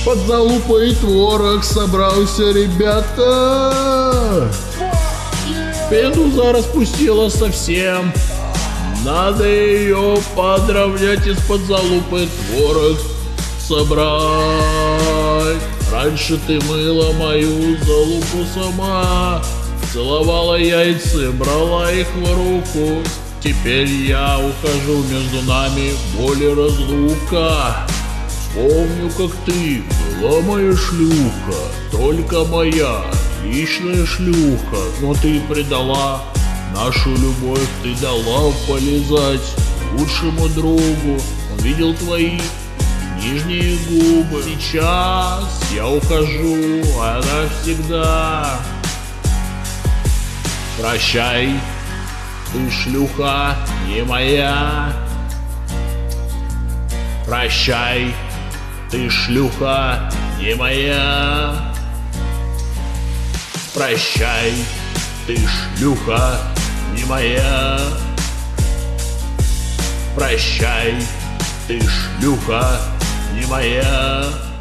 Под залупой творог собрался, ребята. Медуза распустила совсем. Надо ее подровнять, из-под залупы творог собрать. Раньше ты мыла мою залупу сама, целовала яйца, брала их в руку. Теперь я ухожу, между нами боль и разлука. Помню, как ты была моя шлюха, только моя личная шлюха. Но ты предала нашу любовь, ты дала полизать лучшему другу. Он видел твои нижние губы. Сейчас я ухожу, а навсегда. Прощай, ты шлюха не моя. Прощай, ты шлюха не моя. Прощай, ты шлюха не моя. Прощай, ты шлюха не моя.